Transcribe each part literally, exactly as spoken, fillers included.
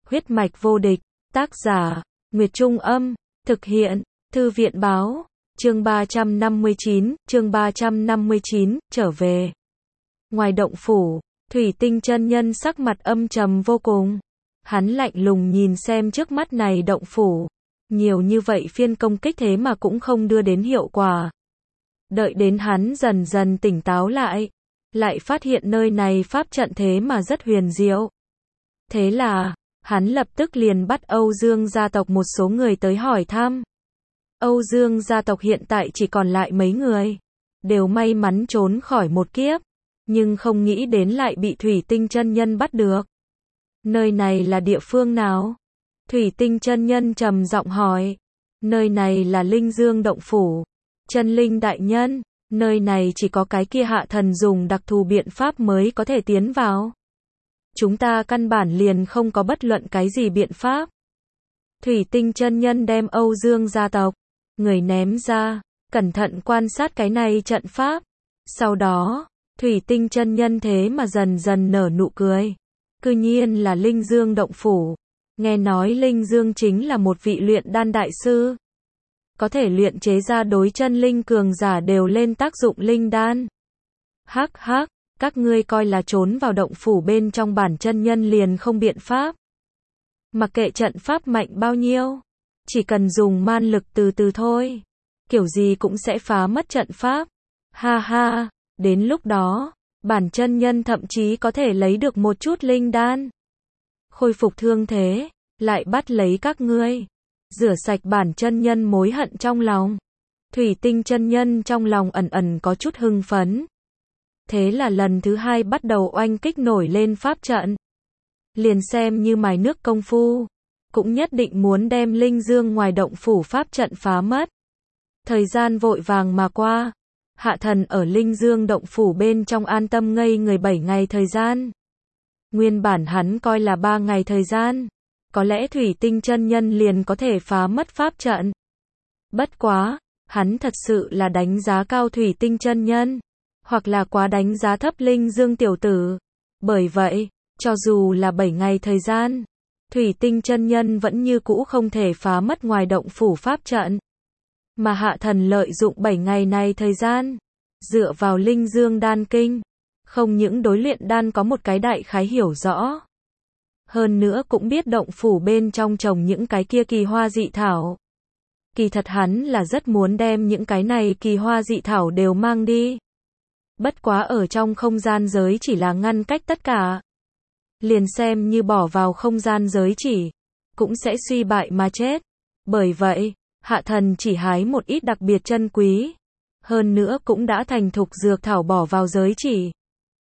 Huyết mạch vô địch, tác giả, Nguyệt Trung Âm, thực hiện, Thư viện Báo, chương ba trăm năm mươi chín, chương ba trăm năm mươi chín, trở về. Ngoài động phủ, Thủy Tinh chân nhân sắc mặt âm trầm vô cùng. Hắn lạnh lùng nhìn xem trước mắt này động phủ. Nhiều như vậy phiên công kích thế mà cũng không đưa đến hiệu quả. Đợi đến hắn dần dần tỉnh táo lại, lại phát hiện nơi này pháp trận thế mà rất huyền diệu. Thế là, hắn lập tức liền bắt Âu Dương gia tộc một số người tới hỏi thăm. Âu Dương gia tộc hiện tại chỉ còn lại mấy người, đều may mắn trốn khỏi một kiếp, nhưng không nghĩ đến lại bị Thủy Tinh chân nhân bắt được. Nơi này là địa phương nào? Thủy Tinh chân nhân trầm giọng hỏi. Nơi này là Linh Dương động phủ. Chân linh đại nhân, nơi này chỉ có cái kia hạ thần dùng đặc thù biện pháp mới có thể tiến vào. Chúng ta căn bản liền không có bất luận cái gì biện pháp. Thủy Tinh chân nhân đem Âu Dương gia tộc, người ném ra, cẩn thận quan sát cái này trận pháp. Sau đó, Thủy Tinh chân nhân thế mà dần dần nở nụ cười. Cư nhiên là Linh Dương động phủ. Nghe nói Linh Dương chính là một vị luyện đan đại sư. Có thể luyện chế ra đối chân linh cường giả đều lên tác dụng linh đan. Hắc hắc, các ngươi coi là trốn vào động phủ bên trong bản chân nhân liền không biện pháp. Mặc kệ trận pháp mạnh bao nhiêu, chỉ cần dùng man lực từ từ thôi, kiểu gì cũng sẽ phá mất trận pháp. Ha ha, đến lúc đó, bản chân nhân thậm chí có thể lấy được một chút linh đan. Khôi phục thương thế, lại bắt lấy các ngươi. Rửa sạch bản chân nhân mối hận trong lòng. Thủy Tinh chân nhân trong lòng ẩn ẩn có chút hưng phấn. Thế là lần thứ hai bắt đầu oanh kích nổi lên pháp trận. Liền xem như mài nước công phu, cũng nhất định muốn đem Linh Dương ngoài động phủ pháp trận phá mất. Thời gian vội vàng mà qua. Hạ thần ở Linh Dương động phủ bên trong an tâm ngây người bảy ngày thời gian. Nguyên bản hắn coi là ba ngày thời gian. Có lẽ Thủy Tinh chân nhân liền có thể phá mất pháp trận. Bất quá, hắn thật sự là đánh giá cao Thủy Tinh chân nhân, hoặc là quá đánh giá thấp Linh Dương tiểu tử. Bởi vậy, cho dù là bảy ngày thời gian, Thủy Tinh chân nhân vẫn như cũ không thể phá mất ngoài động phủ pháp trận. Mà hạ thần lợi dụng bảy ngày này thời gian, dựa vào Linh Dương đan kinh, không những đối luyện đan có một cái đại khái hiểu rõ, hơn nữa cũng biết động phủ bên trong trồng những cái kia kỳ hoa dị thảo. Kỳ thật hắn là rất muốn đem những cái này kỳ hoa dị thảo đều mang đi. Bất quá ở trong không gian giới chỉ là ngăn cách tất cả. Liền xem như bỏ vào không gian giới chỉ, cũng sẽ suy bại mà chết. Bởi vậy, hạ thần chỉ hái một ít đặc biệt chân quý. Hơn nữa cũng đã thành thục dược thảo bỏ vào giới chỉ.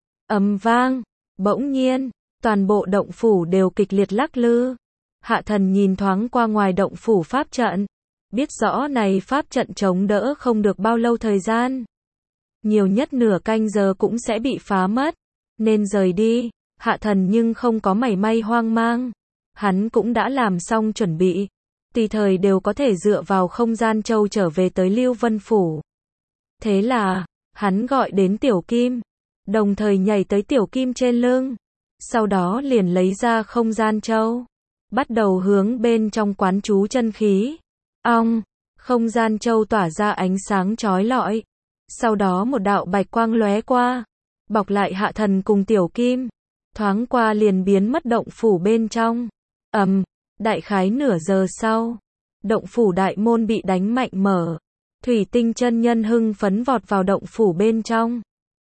Ầm vang, bỗng nhiên, toàn bộ động phủ đều kịch liệt lắc lư. Hạ thần nhìn thoáng qua ngoài động phủ pháp trận, biết rõ này pháp trận chống đỡ không được bao lâu thời gian. Nhiều nhất nửa canh giờ cũng sẽ bị phá mất, nên rời đi. Hạ thần nhưng không có mảy may hoang mang. Hắn cũng đã làm xong chuẩn bị, tùy thời đều có thể dựa vào không gian châu trở về tới Lưu Vân Phủ. Thế là, hắn gọi đến Tiểu Kim, đồng thời nhảy tới Tiểu Kim trên lưng. Sau đó liền lấy ra không gian châu, bắt đầu hướng bên trong quán chú chân khí. Ong, không gian châu tỏa ra ánh sáng chói lọi. Sau đó một đạo bạch quang lóe qua, bọc lại hạ thần cùng Tiểu Kim. Thoáng qua liền biến mất động phủ bên trong. Ầm, đại khái nửa giờ sau, động phủ đại môn bị đánh mạnh mở. Thủy Tinh chân nhân hưng phấn vọt vào động phủ bên trong.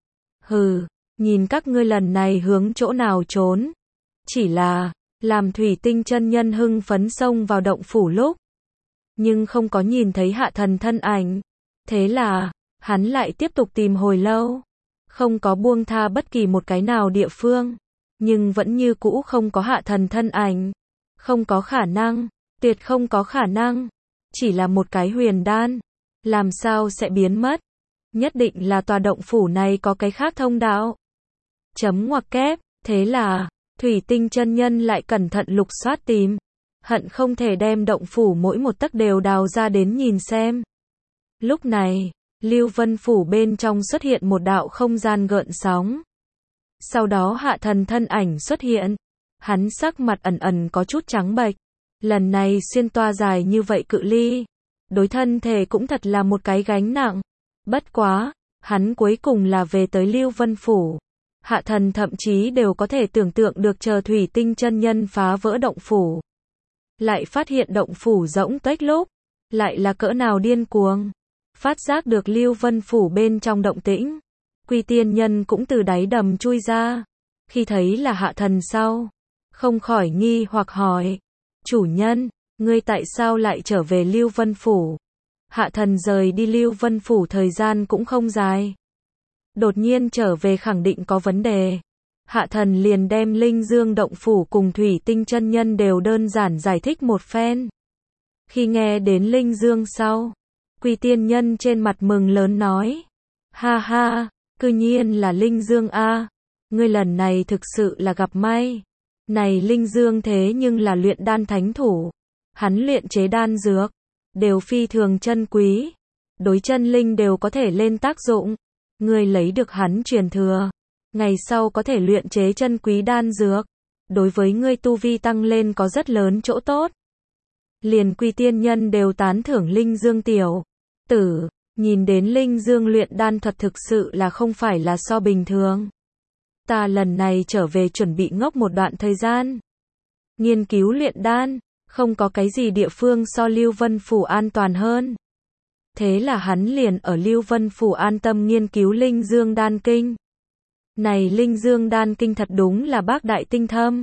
Hừ, nhìn các ngươi lần này hướng chỗ nào trốn. Chỉ là, làm Thủy Tinh chân nhân hưng phấn xông vào động phủ lúc, nhưng không có nhìn thấy hạ thần thân ảnh. Thế là, hắn lại tiếp tục tìm hồi lâu, không có buông tha bất kỳ một cái nào địa phương, nhưng vẫn như cũ không có hạ thần thân ảnh. Không có khả năng, tuyệt không có khả năng. Chỉ là một cái huyền đan, làm sao sẽ biến mất? Nhất định là tòa động phủ này có cái khác thông đạo. Chấm ngoặc kép, thế là, Thủy Tinh chân nhân lại cẩn thận lục soát tìm, hận không thể đem động phủ mỗi một tấc đều đào ra đến nhìn xem. Lúc này, Lưu Vân Phủ bên trong xuất hiện một đạo không gian gợn sóng. Sau đó hạ thần thân ảnh xuất hiện, Hắn sắc mặt ẩn ẩn có chút trắng bệch. Lần này xuyên toa dài như vậy cự ly, đối thân thể cũng thật là một cái gánh nặng. Bất quá, hắn cuối cùng là về tới Lưu Vân Phủ. Hạ thần thậm chí đều có thể tưởng tượng được chờ thủy tinh chân nhân phá vỡ động phủ. Lại phát hiện động phủ rỗng tuếch lúc, lại là cỡ nào điên cuồng. Phát giác được Lưu Vân Phủ bên trong động tĩnh, Quy Tiên Nhân cũng từ đáy đầm chui ra. Khi thấy là hạ thần sau, không khỏi nghi hoặc hỏi. Chủ nhân, ngươi tại sao lại trở về Lưu Vân Phủ? Hạ thần rời đi Lưu Vân Phủ thời gian cũng không dài. Đột nhiên trở về khẳng định có vấn đề. Hạ thần liền đem Linh Dương động phủ cùng Thủy Tinh chân nhân đều đơn giản giải thích một phen. Khi nghe đến Linh Dương sau, Quy Tiên Nhân trên mặt mừng lớn nói. Ha ha, cư nhiên là Linh Dương a, ngươi lần này thực sự là gặp may. Này Linh Dương thế nhưng là luyện đan thánh thủ. Hắn luyện chế đan dược, đều phi thường chân quý. Đối chân linh đều có thể lên tác dụng. Ngươi lấy được hắn truyền thừa, ngày sau có thể luyện chế chân quý đan dược. Đối với ngươi tu vi tăng lên có rất lớn chỗ tốt. Liền Quy Tiên Nhân đều tán thưởng Linh Dương tiểu tử, nhìn đến Linh Dương luyện đan thuật thực sự là không phải là so bình thường. Ta lần này trở về chuẩn bị ngốc một đoạn thời gian. Nghiên cứu luyện đan, không có cái gì địa phương so Lưu Vân Phủ an toàn hơn. Thế là hắn liền ở Lưu Vân Phủ an tâm nghiên cứu Linh Dương đan kinh. Này Linh Dương đan kinh thật đúng là bác đại tinh thâm.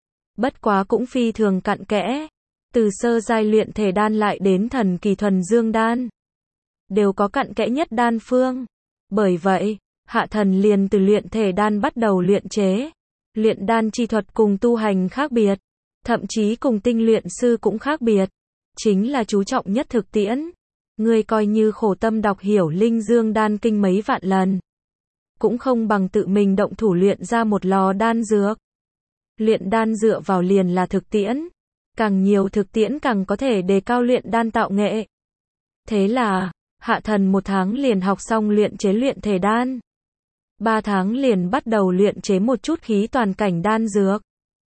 Bất quá cũng phi thường cặn kẽ. Từ sơ giai luyện thể đan lại đến thần kỳ thuần dương đan, đều có cặn kẽ nhất đan phương. Bởi vậy, hạ thần liền từ luyện thể đan bắt đầu luyện chế. Luyện đan chi thuật cùng tu hành khác biệt, thậm chí cùng tinh luyện sư cũng khác biệt. Chính là chú trọng nhất thực tiễn. Ngươi coi như khổ tâm đọc hiểu Linh Dương đan kinh mấy vạn lần, cũng không bằng tự mình động thủ luyện ra một lò đan dược. Luyện đan dựa vào liền là thực tiễn. Càng nhiều thực tiễn càng có thể đề cao luyện đan tạo nghệ. Thế là, hạ thần một tháng liền học xong luyện chế luyện thể đan. Ba tháng liền bắt đầu luyện chế một chút khí toàn cảnh đan dược.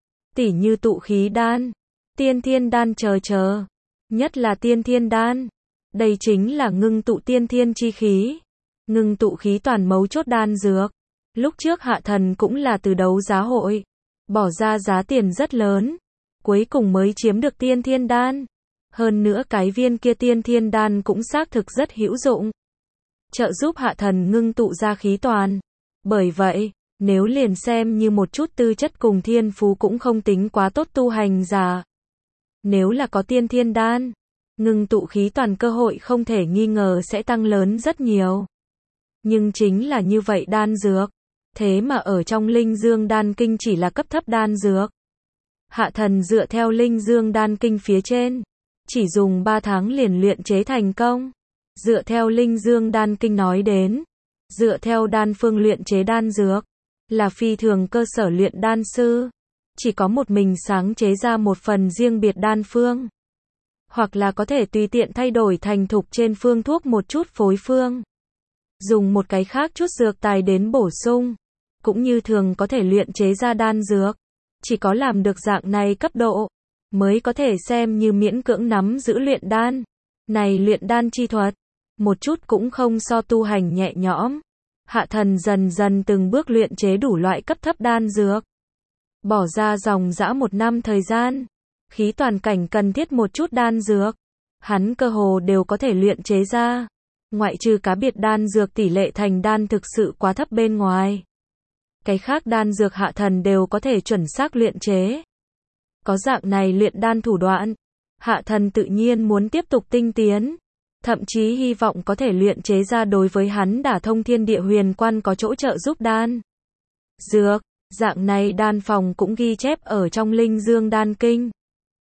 Tỉ như tụ khí đan, tiên thiên đan chờ chờ. Nhất là tiên thiên đan. Đây chính là ngưng tụ tiên thiên chi khí. Ngưng tụ khí toàn mấu chốt đan dược. Lúc trước hạ thần cũng là từ đấu giá hội, bỏ ra giá tiền rất lớn. Cuối cùng mới chiếm được tiên thiên đan. Hơn nữa cái viên kia tiên thiên đan cũng xác thực rất hữu dụng. Trợ giúp hạ thần ngưng tụ ra khí toàn. Bởi vậy, nếu liền xem như một chút tư chất cùng thiên phú cũng không tính quá tốt tu hành giả. Nếu là có tiên thiên đan, ngưng tụ khí toàn cơ hội không thể nghi ngờ sẽ tăng lớn rất nhiều. Nhưng chính là như vậy đan dược. Thế mà ở trong Linh Dương đan kinh chỉ là cấp thấp đan dược. Hạ thần dựa theo Linh Dương đan kinh phía trên, chỉ dùng ba tháng liền luyện chế thành công. Dựa theo Linh Dương đan kinh nói đến, dựa theo đan phương luyện chế đan dược, là phi thường cơ sở luyện đan sư. Chỉ có một mình sáng chế ra một phần riêng biệt đan phương. Hoặc là có thể tùy tiện thay đổi thành thục trên phương thuốc một chút phối phương. Dùng một cái khác chút dược tài đến bổ sung. Cũng như thường có thể luyện chế ra đan dược. Chỉ có làm được dạng này cấp độ, mới có thể xem như miễn cưỡng nắm giữ luyện đan. Này luyện đan chi thuật, một chút cũng không so tu hành nhẹ nhõm. Hạ thần dần dần từng bước luyện chế đủ loại cấp thấp đan dược. Bỏ ra dòng dã một năm thời gian. Khí toàn cảnh cần thiết một chút đan dược, hắn cơ hồ đều có thể luyện chế ra. Ngoại trừ cá biệt đan dược tỷ lệ thành đan thực sự quá thấp bên ngoài. Cái khác đan dược hạ thần đều có thể chuẩn xác luyện chế. Có dạng này luyện đan thủ đoạn, hạ thần tự nhiên muốn tiếp tục tinh tiến. Thậm chí hy vọng có thể luyện chế ra đối với hắn đả thông thiên địa huyền quan có chỗ trợ giúp đan dược. Dạng này đan phòng cũng ghi chép ở trong Linh Dương đan kinh.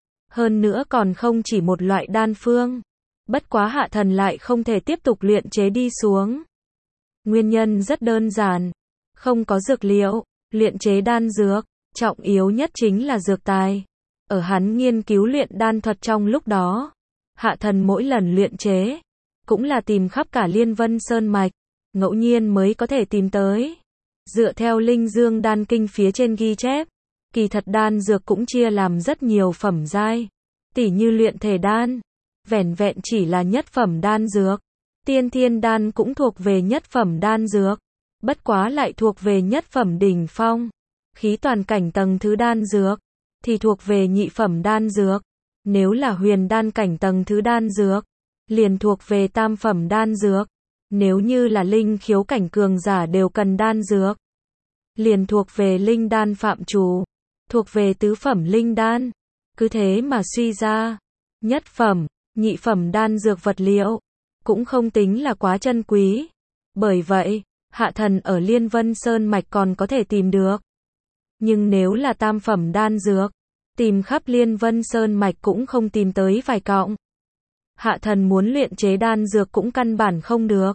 Hơn nữa còn không chỉ một loại đan phương. Bất quá hạ thần lại không thể tiếp tục luyện chế đi xuống. Nguyên nhân rất đơn giản. Không có dược liệu, luyện chế đan dược, trọng yếu nhất chính là dược tài. Ở hắn nghiên cứu luyện đan thuật trong lúc đó, hạ thần mỗi lần luyện chế, cũng là tìm khắp cả Liên Vân Sơn Mạch, ngẫu nhiên mới có thể tìm tới. Dựa theo Linh Dương đan kinh phía trên ghi chép, Kỳ thật đan dược cũng chia làm rất nhiều phẩm giai. Tỉ như luyện thể đan, vẻn vẹn chỉ là nhất phẩm đan dược. Tiên thiên đan cũng thuộc về nhất phẩm đan dược, bất quá lại thuộc về nhất phẩm đỉnh phong. Khí toàn cảnh tầng thứ đan dược, thì thuộc về nhị phẩm đan dược. Nếu là huyền đan cảnh tầng thứ đan dược, liền thuộc về tam phẩm đan dược. Nếu như là linh khiếu cảnh cường giả đều cần đan dược, liền thuộc về linh đan phạm trù, thuộc về tứ phẩm linh đan. Cứ thế mà suy ra, nhất phẩm, nhị phẩm đan dược vật liệu cũng không tính là quá chân quý. Bởi vậy, Hạ Thần ở Liên Vân Sơn mạch còn có thể tìm được. Nhưng nếu là tam phẩm đan dược, tìm khắp Liên Vân Sơn mạch cũng không tìm tới vài cọng. Hạ Thần muốn luyện chế đan dược cũng căn bản không được.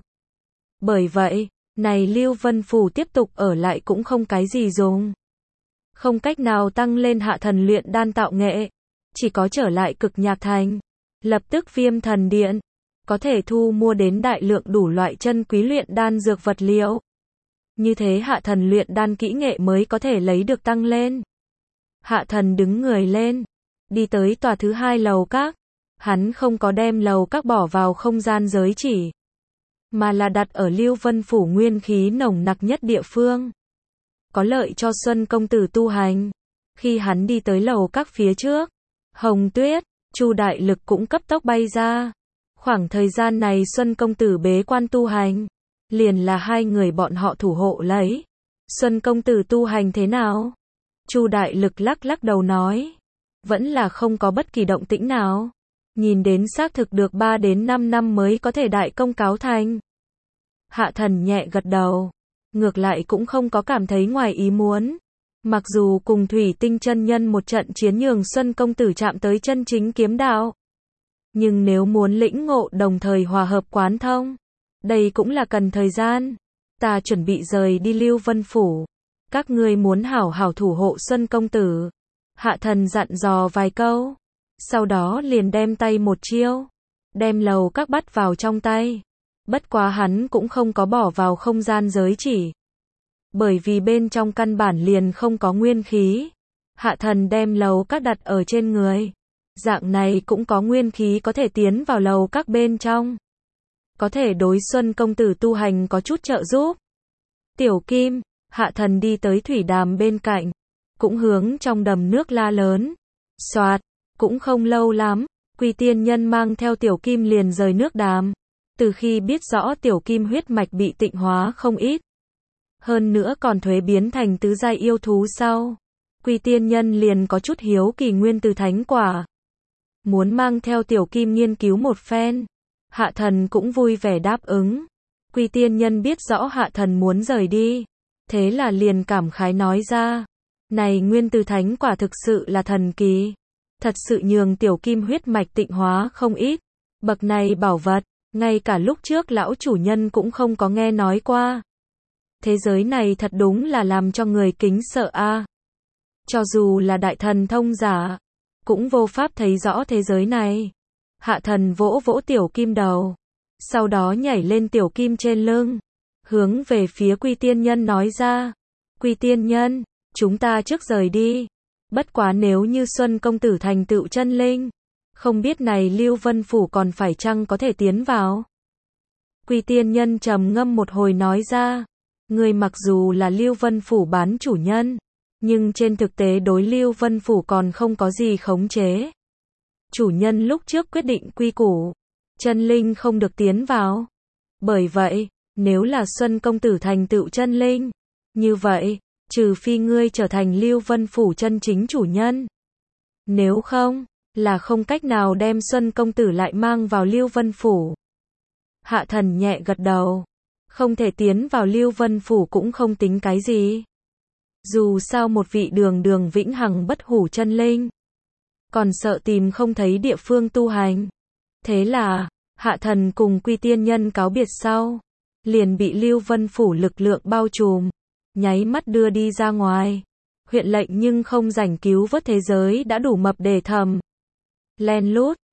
Bởi vậy, này Lưu Vân Phủ tiếp tục ở lại cũng không cái gì dùng. Không cách nào tăng lên Hạ Thần luyện đan tạo nghệ, chỉ có trở lại Cực Nhạc Thành, lập tức Viêm Thần Điện, có thể thu mua đến đại lượng đủ loại chân quý luyện đan dược vật liệu. Như thế Hạ Thần luyện đan kỹ nghệ mới có thể lấy được tăng lên. Hạ Thần đứng người lên, đi tới tòa thứ hai lầu các. Hắn không có đem lầu các bỏ vào không gian giới chỉ, mà là đặt ở Lưu Vân Phủ nguyên khí nồng nặc nhất địa phương, có lợi cho Xuân công tử tu hành. Khi hắn đi tới lầu các phía trước, Hồng Tuyết, Chu Đại Lực cũng cấp tốc bay ra. Khoảng thời gian này Xuân công tử bế quan tu hành, liền là hai người bọn họ thủ hộ lấy. Xuân công tử tu hành thế nào? Chu Đại Lực lắc lắc đầu nói, vẫn là không có bất kỳ động tĩnh nào. Nhìn đến xác thực được ba đến năm năm mới có thể đại công cáo thành. Hạ Thần nhẹ gật đầu, ngược lại cũng không có cảm thấy ngoài ý muốn. Mặc dù cùng Thủy Tinh chân nhân một trận chiến nhường Xuân công tử chạm tới chân chính kiếm đạo, nhưng nếu muốn lĩnh ngộ đồng thời hòa hợp quán thông, đây cũng là cần thời gian. Ta chuẩn bị rời đi Lưu Vân Phủ, các ngươi muốn hảo hảo thủ hộ Xuân công tử. Hạ Thần dặn dò vài câu, sau đó liền đem tay một chiêu, đem lầu các bắt vào trong tay. Bất quá hắn cũng không có bỏ vào không gian giới chỉ, bởi vì bên trong căn bản liền không có nguyên khí. Hạ Thần đem lầu các đặt ở trên người, dạng này cũng có nguyên khí có thể tiến vào lầu các bên trong, có thể đối Xuân công tử tu hành có chút trợ giúp. Tiểu Kim, Hạ Thần đi tới thủy đàm bên cạnh, cũng hướng trong đầm nước la lớn. Soạt, cũng không lâu lắm, Quy Tiên Nhân mang theo Tiểu Kim liền rời nước đàm. Từ khi biết rõ Tiểu Kim huyết mạch bị tịnh hóa không ít, hơn nữa còn thuế biến thành tứ giai yêu thú sau, Quy Tiên Nhân liền có chút hiếu kỳ nguyên từ thánh quả, muốn mang theo Tiểu Kim nghiên cứu một phen. Hạ Thần cũng vui vẻ đáp ứng. Quy Tiên Nhân biết rõ Hạ Thần muốn rời đi, thế là liền cảm khái nói ra, này nguyên từ thánh quả thực sự là thần kỳ, thật sự nhường Tiểu Kim huyết mạch tịnh hóa không ít. Bậc này bảo vật, ngay cả lúc trước lão chủ nhân cũng không có nghe nói qua. Thế giới này thật đúng là làm cho người kính sợ a. À. Cho dù là đại thần thông giả, cũng vô pháp thấy rõ thế giới này. Hạ Thần vỗ vỗ Tiểu Kim đầu, sau đó nhảy lên Tiểu Kim trên lưng, hướng về phía Quy Tiên Nhân nói ra, Quy Tiên Nhân, chúng ta trước rời đi. Bất quá nếu như Xuân công tử thành tựu chân linh, không biết này Lưu Vân Phủ còn phải chăng có thể tiến vào. Quy Tiên Nhân trầm ngâm một hồi nói ra, người mặc dù là Lưu Vân Phủ bán chủ nhân, nhưng trên thực tế đối Lưu Vân Phủ còn không có gì khống chế. Chủ nhân lúc trước quyết định quy củ, chân linh không được tiến vào. Bởi vậy, nếu là Xuân công tử thành tựu chân linh, như vậy, trừ phi ngươi trở thành Lưu Vân Phủ chân chính chủ nhân, nếu không, là không cách nào đem Xuân công tử lại mang vào Lưu Vân Phủ. Hạ Thần nhẹ gật đầu, không thể tiến vào Lưu Vân Phủ cũng không tính cái gì. Dù sao một vị đường đường vĩnh hằng bất hủ chân linh, còn sợ tìm không thấy địa phương tu hành. Thế là, Hạ Thần cùng Quy Tiên Nhân cáo biệt sau, liền bị Lưu Vân Phủ lực lượng bao trùm, nháy mắt đưa đi ra ngoài. Huyện lệnh nhưng không rảnh cứu vớt thế giới đã đủ mập để thầm. Len lút,